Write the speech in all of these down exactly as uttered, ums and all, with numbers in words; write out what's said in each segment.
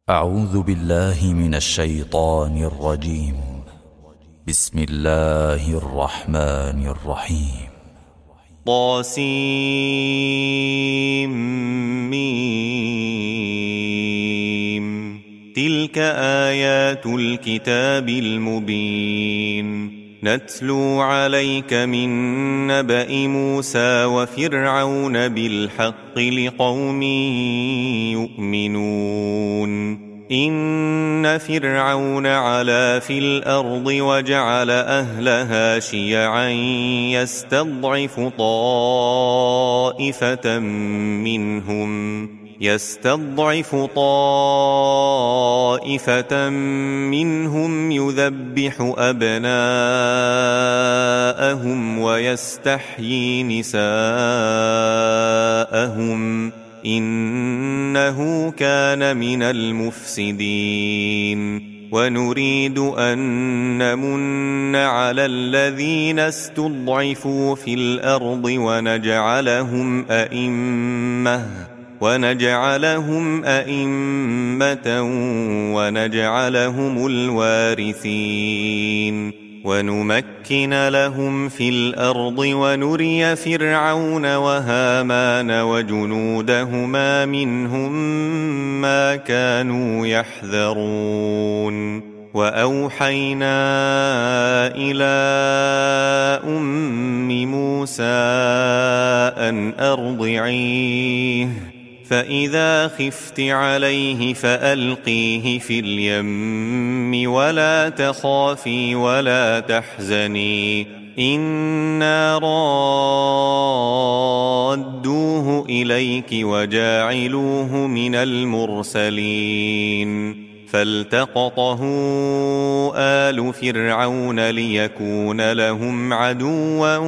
أعوذ بالله من الشيطان الرجيم. بسم الله الرحمن الرحيم. طاسيم تلك آيات الكتاب المبين نتلو عليك من نبأ موسى وفرعون بالحق لقوم يؤمنون. إن فرعون علا في الأرض وجعل أهلها شيعا يستضعف طائفة منهم يستضعف طائفة منهم يذبح أبناءهم ويستحيي نساءهم إنه كان من المفسدين. ونريد أن نمن على الذين استضعفوا في الأرض ونجعلهم أئمة ونجعلهم أئمة ونجعلهم الوارثين ونمكن لهم في الأرض ونري فرعون وهامان وجنودهما منهم ما كانوا يحذرون. وأوحينا إلى أم موسى أن أرضعيه فإذا خفت عليه فألقيه في اليم ولا تخافي ولا تحزني إنا رادوه إليك وجاعلوه من المرسلين. فالتقطه آل فرعون ليكون لهم عدوا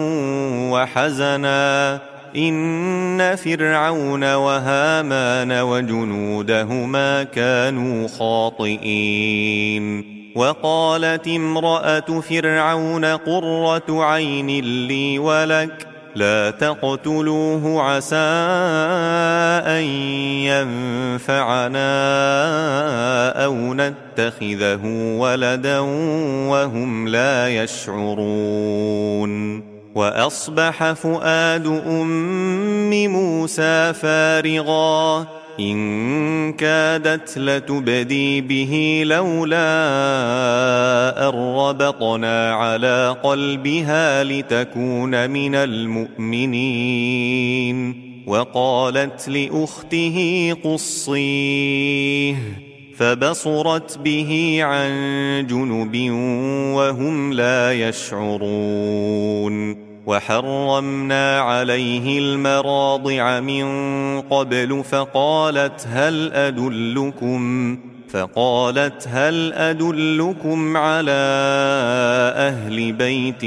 وحزنا إن فرعون وهامان وجنودهما كانوا خاطئين. وقالت امرأة فرعون قرة عين لي ولك لا تقتلوه عسى أن ينفعنا أو نتخذه ولدا وهم لا يشعرون. وأصبح فؤاد أم موسى فارغا إن كادت لتبدي به لولا أن ربطنا على قلبها لتكون من المؤمنين. وقالت لأخته قصيه فبصرت به عن جنب وهم لا يشعرون. وحرمنا عليه المراضع من قبل فقالت هل أدلكم فقالت هل أدلكم على أهل بيت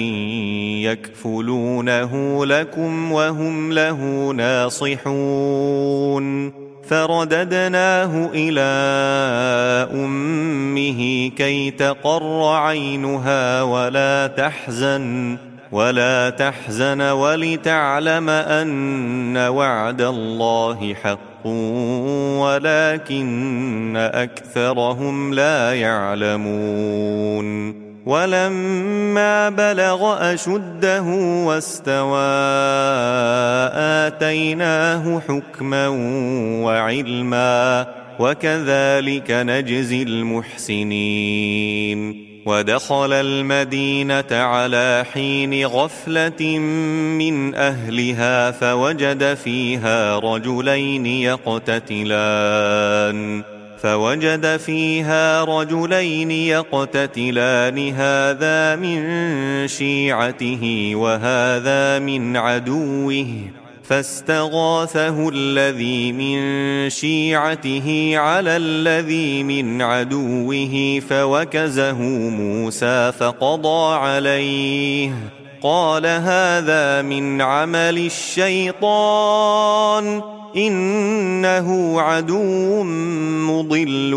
يكفلونه لكم وهم له ناصحون. فرددناه إلى أمه كي تقر عينها ولا تحزن ولا تحزن ولتعلم أن وعد الله حق ولكن أكثرهم لا يعلمون. ولما بلغ أشده واستوى آتيناه حكما وعلما وكذلك نجزي المحسنين. ودخل المدينة على حين غفلة من أهلها فوجد فيها رجلين يقتتلان فوجد فيها رجلين يقتتلان هذا من شيعته وهذا من عدوه فاستغاثه الذي من شيعته على الذي من عدوه فوكزه موسى فقضى عليه قال هذا من عمل الشيطان إنه عدو مضل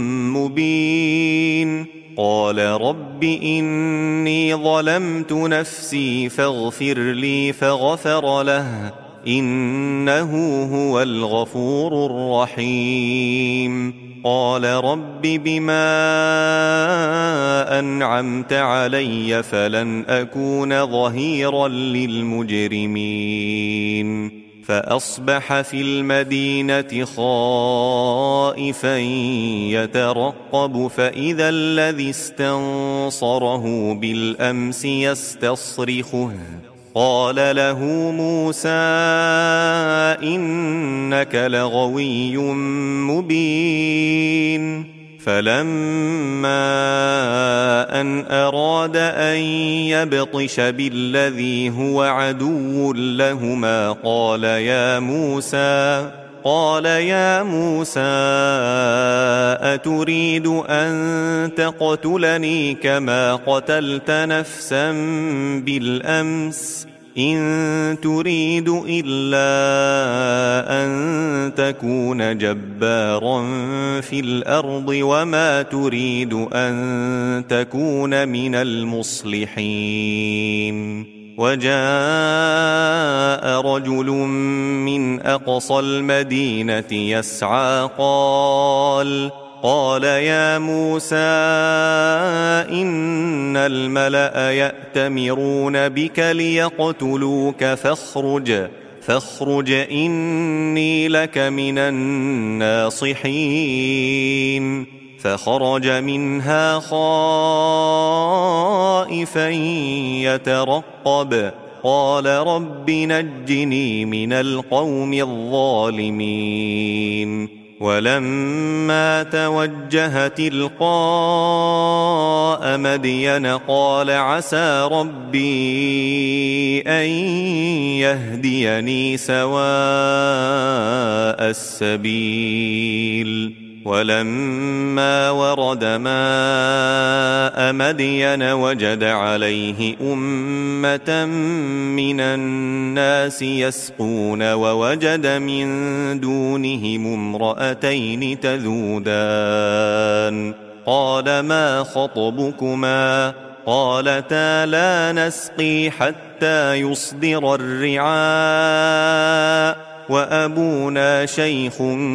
مبين. قال رب إني ظلمت نفسي فاغفر لي فغفر له إنه هو الغفور الرحيم. قال رب بما أنعمت علي فلن أكون ظهيرا للمجرمين فأصبح في المدينة خائفا يترقب فإذا الذي استنصره بالأمس يستصرخه قال له موسى إنك لغوي مبين فلما أن أراد أن يبطش بالذي هو عدو لهما قال يا موسى قال يا موسى أتريد أن تقتلني كما قتلت نفسا بالأمس إن تريد إلا أن تكون جبارا في الأرض وما تريد أن تكون من المصلحين وجاء رجل من أقصى المدينة يسعى قال قال يا موسى إن الملأ يأتمرون بك ليقتلوك فاخرج فاخرج إني لك من الناصحين فخرج منها خائفا يترقب قال رب نجني من القوم الظالمين ولما توجه تلقاء مدين قال عسى ربي أن يهديني سواء السبيل ولما ورد ماء مدين وجد عليه أمة من الناس يسقون ووجد من دونهم امرأتين تذودان قال ما خطبكما قالتا لا نسقي حتى يصدر الرعاء وأبونا شيخ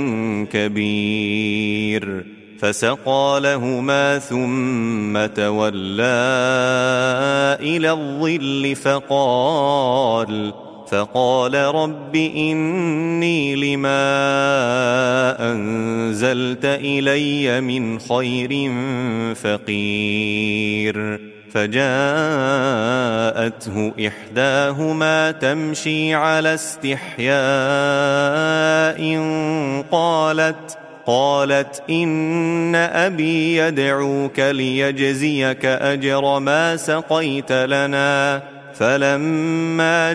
كبير فسقى لهما ثم تولى إلى الظل فقال فقال رب إني لما أنزلت إلي من خير فقير فجاءته إحداهما تمشي على استحياء قالت قالت إن أبي يدعوك ليجزيك أجر ما سقيت لنا فلما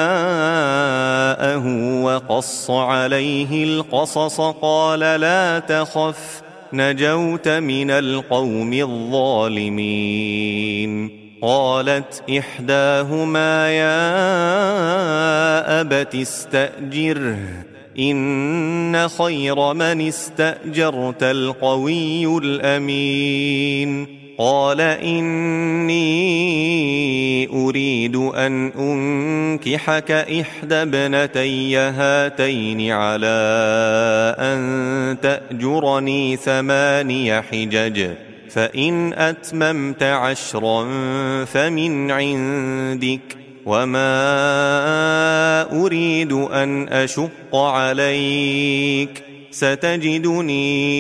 جاءه وقص عليه القصص قال لا تخف نجوت من القوم الظالمين قالت إحداهما يا أبت استأجره إن خير من استأجرت القوي الأمين قال إني أريد أن أنكحك إحدى ابنتي هاتين على أن تأجرني ثماني حجج فإن أتممت عشرا فمن عندك وما أريد أن أشق عليك ستجدني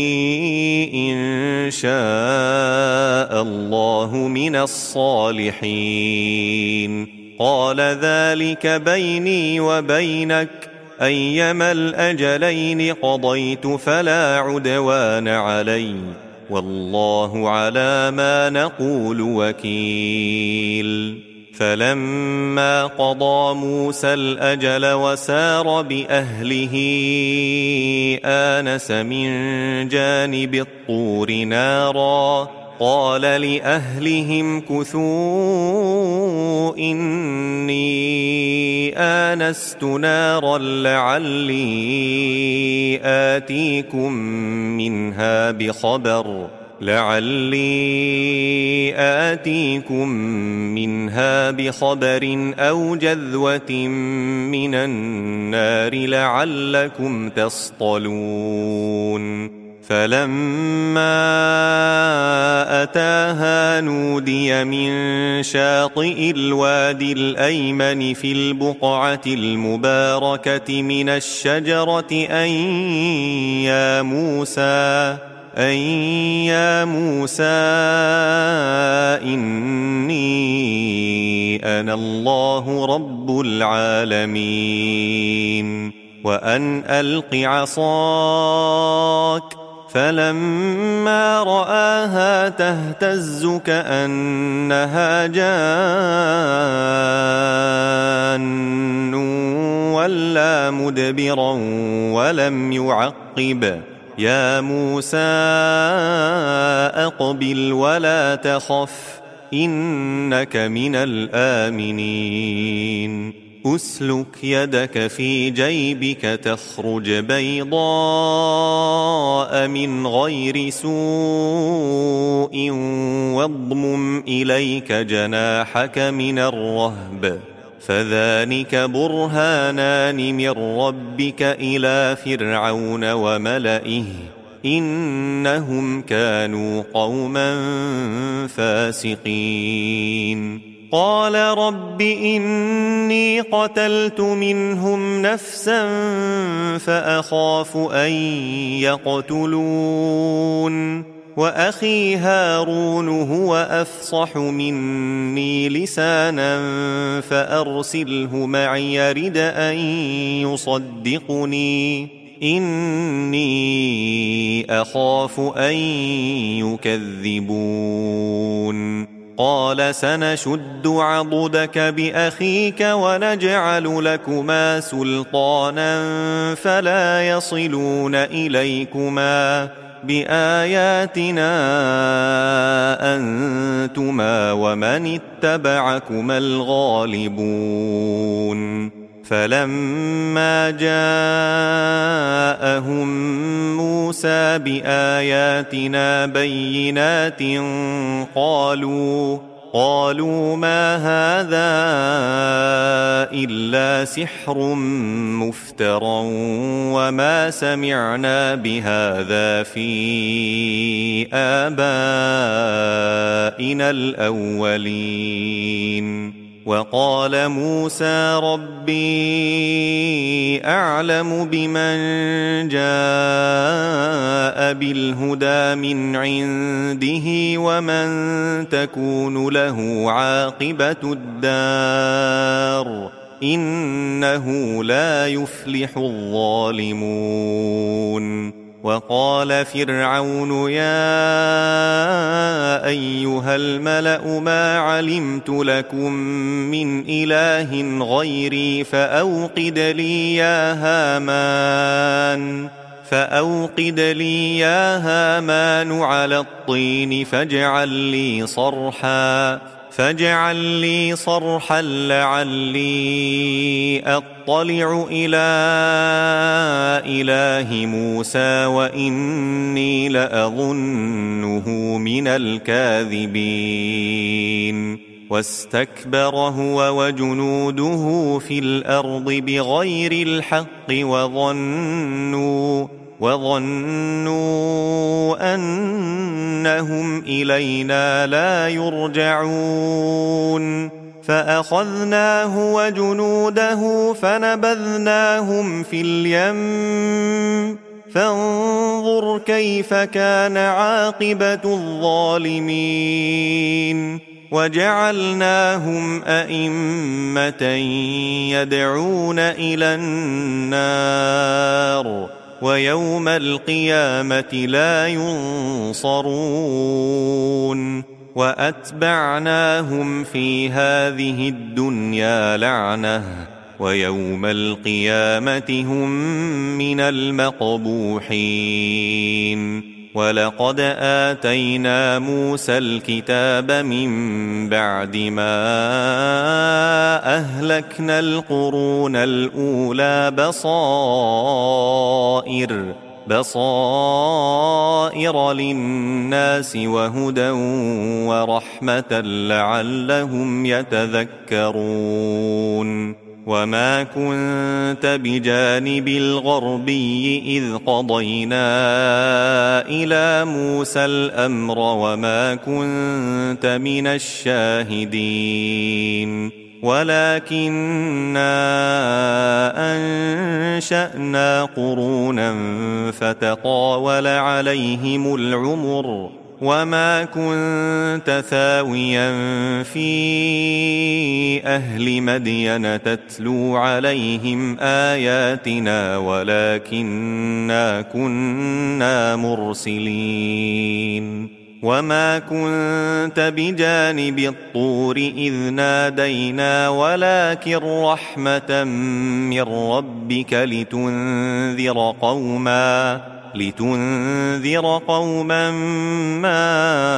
إن شاء الله من الصالحين قال ذلك بيني وبينك أيما الأجلين قضيت فلا عدوان علي والله على ما نقول وكيل فلما قضى موسى الأجل وسار بأهله آنس من جانب الطور نارا قال لأهلهم كثوا إني آنست نارا لعلي آتيكم منها بخبر لعلي آتيكم منها بخبر أو جذوة من النار لعلكم تصطلون فلما أتاها نودي من شاطئ الوادي الأيمن في البقعة المباركة من الشجرة أن يا موسى أن يا موسى إني أنا الله رب العالمين وأن ألق عصاك فلما رآها تهتز كأنها جان ولى مدبرا ولم يعقب يا موسى أقبل ولا تخف إنك من الآمنين أسلك يدك في جيبك تخرج بيضاء من غير سوء واضمم إليك جناحك من الرهب فذلك برهانان من ربك إلى فرعون وملئه إنهم كانوا قوما فاسقين قال رب إني قتلت منهم نفسا فأخاف أن يقتلون وأخي هارون هو أفصح مني لسانا فأرسله معي يرد أن يصدقني إني أخاف أن يكذبون قال سنشد عضدك بأخيك ونجعل لكما سلطانا فلا يصلون إليكما بآياتنا أنتما ومن اتبعكما الغالبون فلما جاءهم موسى بآياتنا بينات قالوا قالوا ما هذا إلا سحر مفترى وما سمعنا بهذا في آبائنا الأولين وقال موسى ربي أعلم بمن جاء بالهدى من عنده ومن تكون له عاقبة الدار إنه لا يفلح الظالمون وقال فرعون يا أيها الملأ ما علمت لكم من إله غيري فأوقد لي يا هامان فأوقد لي يا هامان على الطين فاجعل لي صرحا فاجعل لي صرحا لعلي أطلع إلى إله موسى وإني لأظنه من الكاذبين واستكبر هو وجنوده في الأرض بغير الحق وظنوا وظنوا أنهم إلينا لا يرجعون فأخذناه وجنوده فنبذناهم في اليم فانظر كيف كان عاقبة الظالمين وجعلناهم أئمة يدعون إلى النار ويوم القيامة لا ينصرون وأتبعناهم في هذه الدنيا لعنة ويوم القيامة هم من المقبوحين ولقد آتينا موسى الكتاب من بعد ما أهلكنا القرون الأولى بصائر بصائر للناس وهدى ورحمة لعلهم يتذكرون وما كنت بجانب الغربي إذ قضينا إلى موسى الأمر وما كنت من الشاهدين ولكننا أنشأنا قرونا فتطاول عليهم العمر وما كنت ثاويا في أهل مدين تتلو عليهم آياتنا ولكننا كنا مرسلين وما كنت بجانب الطور إذ نادينا ولكن رحمة من ربك لتنذر قوما لتنذر قوما ما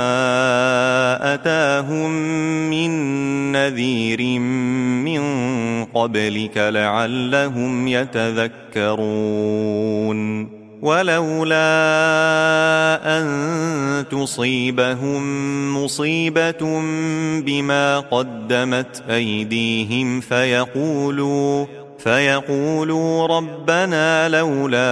أتاهم من نذير من قبلك لعلهم يتذكرون ولولا أن تصيبهم مصيبة بما قدمت أيديهم فيقولوا فيقولوا ربنا لولا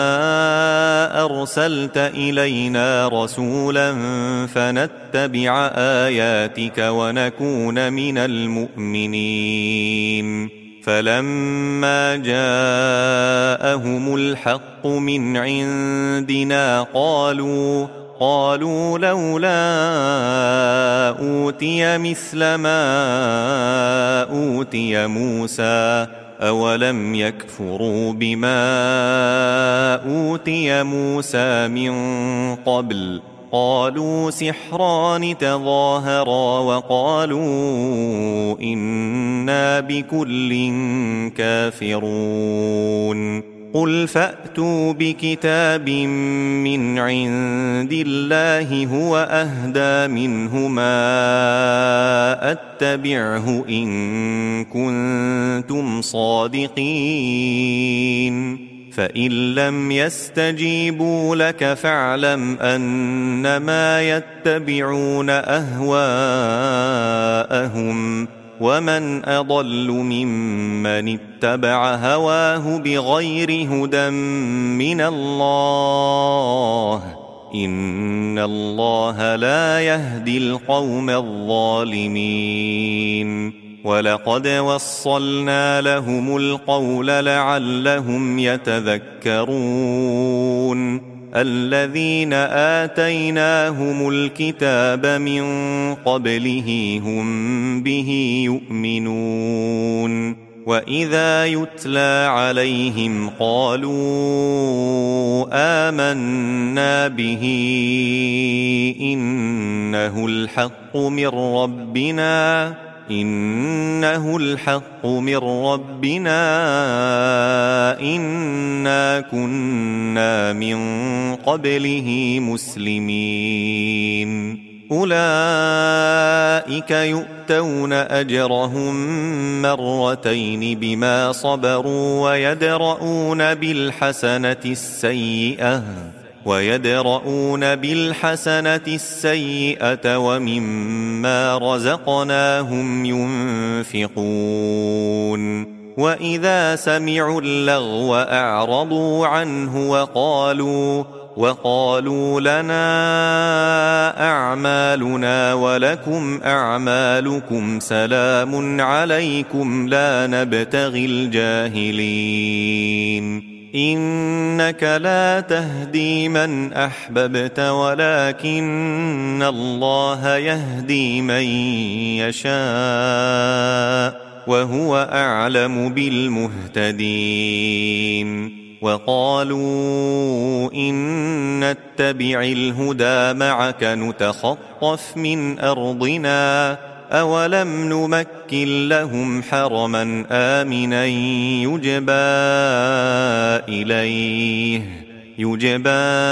أرسلت إلينا رسولا فنتبع آياتك ونكون من المؤمنين فلما جاءهم الحق من عندنا قالوا قالوا لولا أوتي مثل ما أوتي موسى أولم يكفروا بما أوتي موسى من قبل قالوا سحران تظاهرا وقالوا إنا بكل كافرون قل فأتوا بكتاب من عند الله هو أهدى منهما أتبعه إن كنتم صادقين فإن لم يستجيبوا لك فاعلم أنما يتبعون أهواءهم ومن أضل ممن اتبع هواه بغير هدى من الله إن الله لا يهدي القوم الظالمين ولقد وصلنا لهم القول لعلهم يتذكرون الذين آتيناهم الكتاب من قبله هم به يؤمنون وإذا يتلى عليهم قالوا آمنا به إنه الحق من ربنا إنه الحق من ربنا إنا كنا من قبله مسلمين أولئك يؤتون أجرهم مرتين بما صبروا ويدرؤون بالحسنة السيئة ويدرؤون بالحسنة السيئة ومما رزقناهم ينفقون وإذا سمعوا اللغو أعرضوا عنه وقالوا وقالوا لنا أعمالنا ولكم أعمالكم سلام عليكم لا نبتغي الجاهلين إنك لا تهدي من أحببت ولكن الله يهدي من يشاء وهو أعلم بالمهتدين وقالوا إن نتبع الهدى معك نتخطف من أرضنا أولم نمكن لهم حرما آمنا يجبى إليه يجبى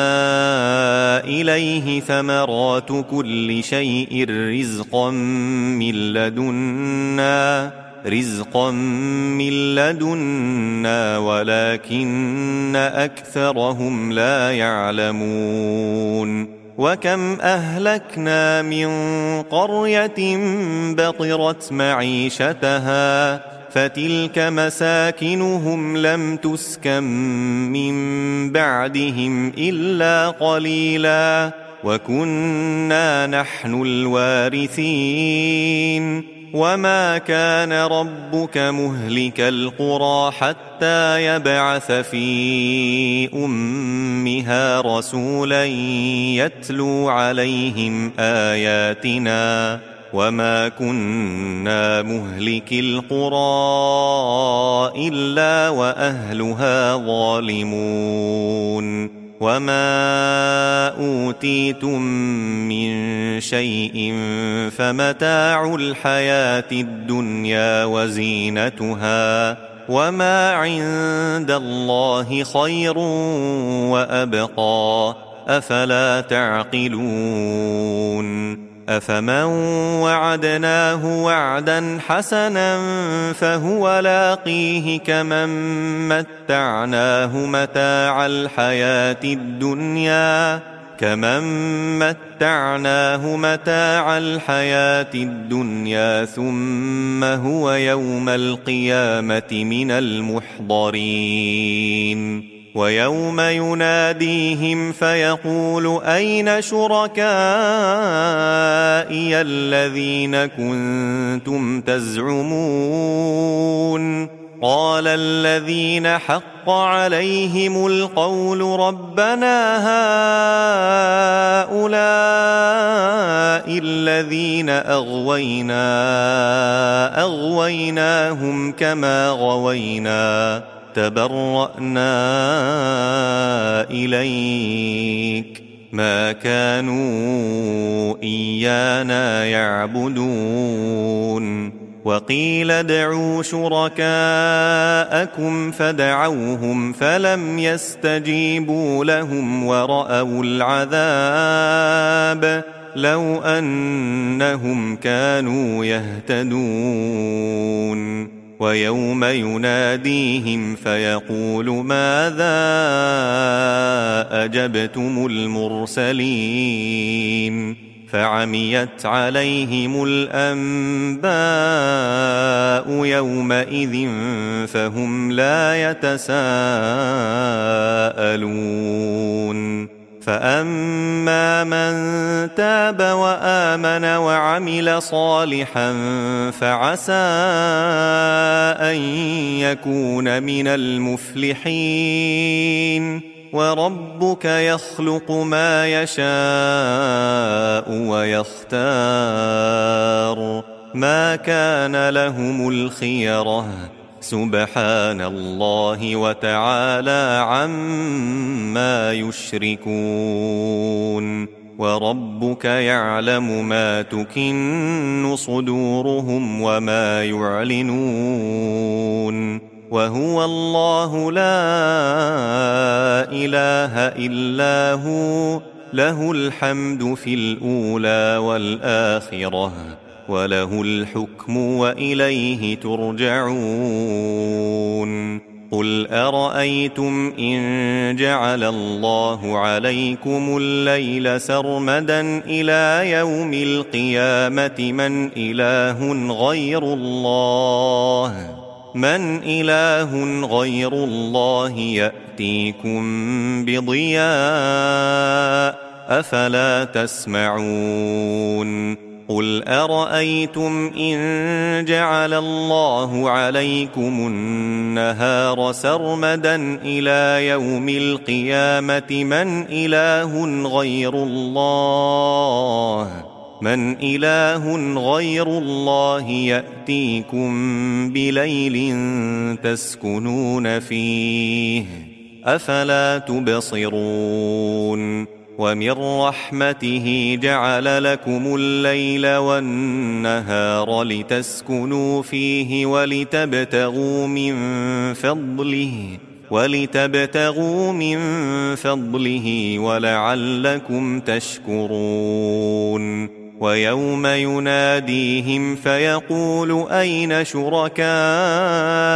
إليه ثمرات كل شيء رزقا من لدنا رزقا من لدنا ولكن أكثرهم لا يعلمون وكم أهلكنا من قرية بطرت معيشتها فتلك مساكنهم لم تسكن من بعدهم إلا قليلا وكنا نحن الوارثين وما كان ربك مهلك القرى حتى يبعث في أمها رسولا يتلو عليهم آياتنا وما كنا مهلك القرى إلا وأهلها ظالمون وما أوتيتم من شيء فمتاع الحياة الدنيا وزينتها وما عند الله خير وأبقى أفلا تعقلون أفمن وعدناه وعدا حسنا فهو لاقيه كمن متعناه متاع الحياة الدنيا كمن متعناه متاع الحياة الدنيا ثم هو يوم القيامة من المحضرين ويوم يناديهم فيقول أين شركائي الذين كنتم تزعمون قال الذين حق عليهم القول ربنا هؤلاء الذين أغوينا أغويناهم كما غوينا تبرأنا إليك ما كانوا إيانا يعبدون وقيل ادعوا شركاءكم فدعوهم فلم يستجيبوا لهم ورأوا العذاب لو أنهم كانوا يهتدون ويوم يناديهم فيقول ماذا أجبتم المرسلين فعميت عليهم الأنباء يومئذ فهم لا يتساءلون فأما من تاب وآمن وعمل صالحا فعسى أن يكون من المفلحين وربك يخلق ما يشاء ويختار ما كان لهم الخيرة سبحان الله وتعالى عما يشركون وربك يعلم ما تكن صدورهم وما يعلنون وهو الله لا إله إلا هو له الحمد في الأولى والآخرة وله الحكم وإليه ترجعون قل أرأيتم إن جعل الله عليكم الليل سرمدا إلى يوم القيامة من إله غير الله من إله غير الله يأتيكم بضياء أفلا تسمعون قل أرأيتم إن جعل الله عليكم النهار سرمدا إلى يوم القيامة من إله غير الله من إله غير الله يأتيكم بليل تسكنون فيه أفلا تبصرون ومن رحمته جعل لكم الليل والنهار لتسكنوا فيه ولتبتغوا من فضله ولتبتغوا من فضله ولعلكم تشكرون ويوم يناديهم فيقول أين شركائي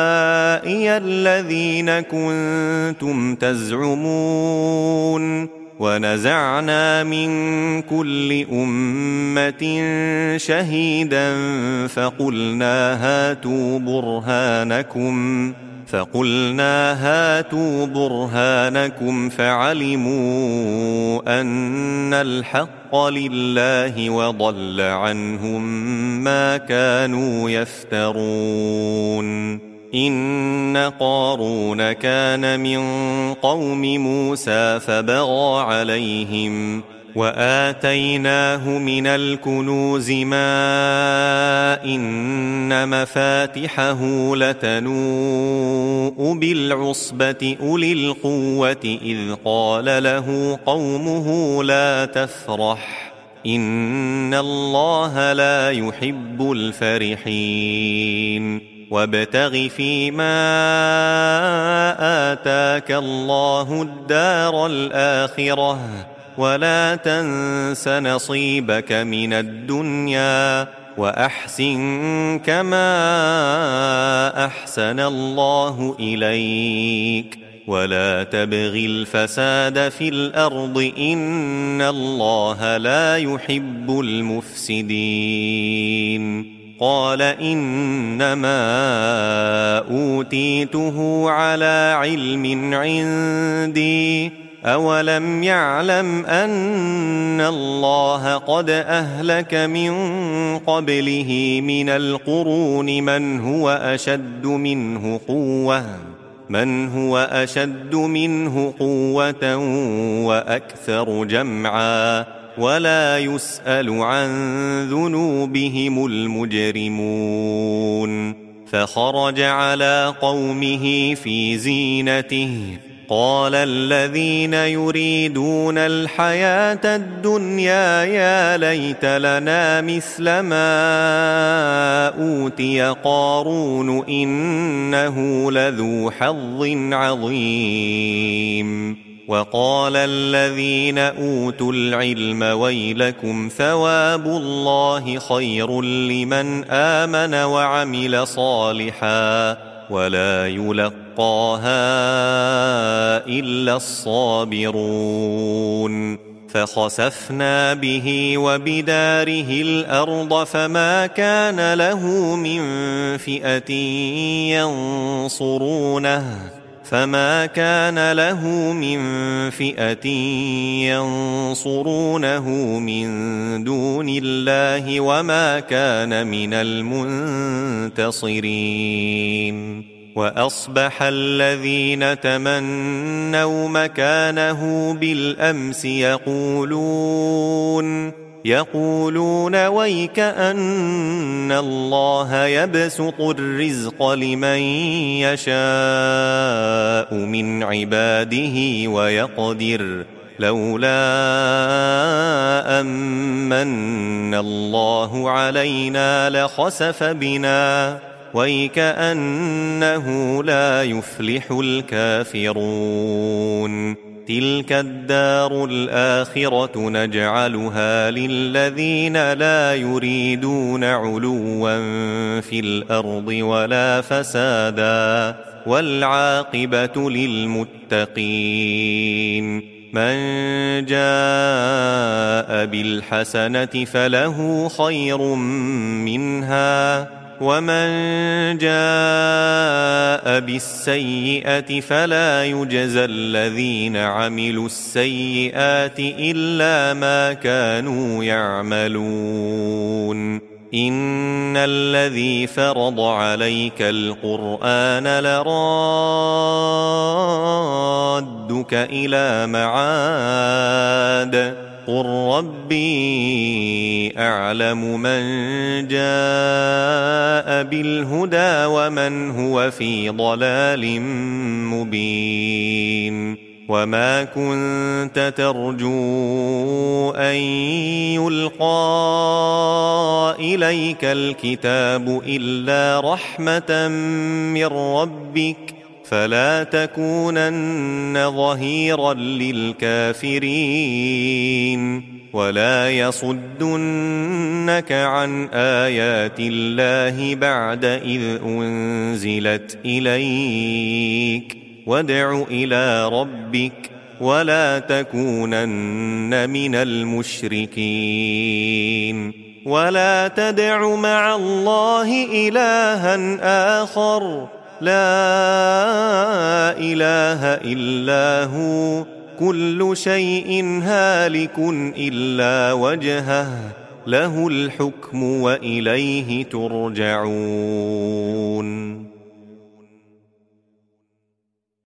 الذين كنتم تزعمون ونزعنا من كل أمة شهيدا فقلنا هاتوا برهانكم فقلنا هاتوا برهانكم فعلموا أن الحق لله وضل عنهم ما كانوا يفترون. إن قارون كان من قوم موسى فبغى عليهم وآتيناه من الكنوز ما إن مفاتحه لتنوء بالعصبة أولي القوة إذ قال له قومه لا تفرح إن الله لا يحب الفرحين. وابتغ فيما آتاك الله الدار الآخرة ولا تنس نصيبك من الدنيا وأحسن كما أحسن الله إليك ولا تبغ الفساد في الأرض إن الله لا يحب المفسدين. قال إنما أوتيته على علم عندي أولم يعلم أن الله قد أهلك من قبله من القرون من هو أشد منه قوة من هو أشد منه قوة وأكثر جمعا ولا يسأل عن ذنوبهم المجرمون. فخرج على قومه في زينته قال الذين يريدون الحياة الدنيا يا ليت لنا مثل ما أوتي قارون إنه لذو حظ عظيم. وقال الذين أوتوا العلم ويلكم ثواب الله خير لمن آمن وعمل صالحا ولا يلقاها إلا الصابرون. فخسفنا به وبداره الأرض فما كان له من فئة ينصرونه فما كان له من فئة ينصرونه من دون الله وما كان من المنتصرين. وأصبح الذين تمنوا مكانه بالأمس يقولون يقولون ويك أن الله يبسط الرزق لمن يشاء من عباده ويقدر لولا أمن الله علينا لخسف بنا ويك أنه لا يفلح الكافرون. تلك الدار الآخرة نجعلها للذين لا يريدون علوا في الأرض ولا فسادا والعاقبة للمتقين. من جاء بالحسنة فله خير منها ومن جاء بالسيئة فلا يجزى الذين عملوا السيئات إلا ما كانوا يعملون. إن الذي فرض عليك القرآن لرادك إلى معاد قل ربي أعلم من جاء بالهدى ومن هو في ضلال مبين. وما كنت ترجو أن يلقى إليك الكتاب إلا رحمة من ربك فلا تكونن ظهيرا للكافرين ولا يصدنك عن آيات الله بعد إذ أنزلت إليك وادع إلى ربك ولا تكونن من المشركين ولا تدع مع الله إلها آخر لا إله إلا هو كل شيء هالك إلا وجهه له الحكم وإليه ترجعون.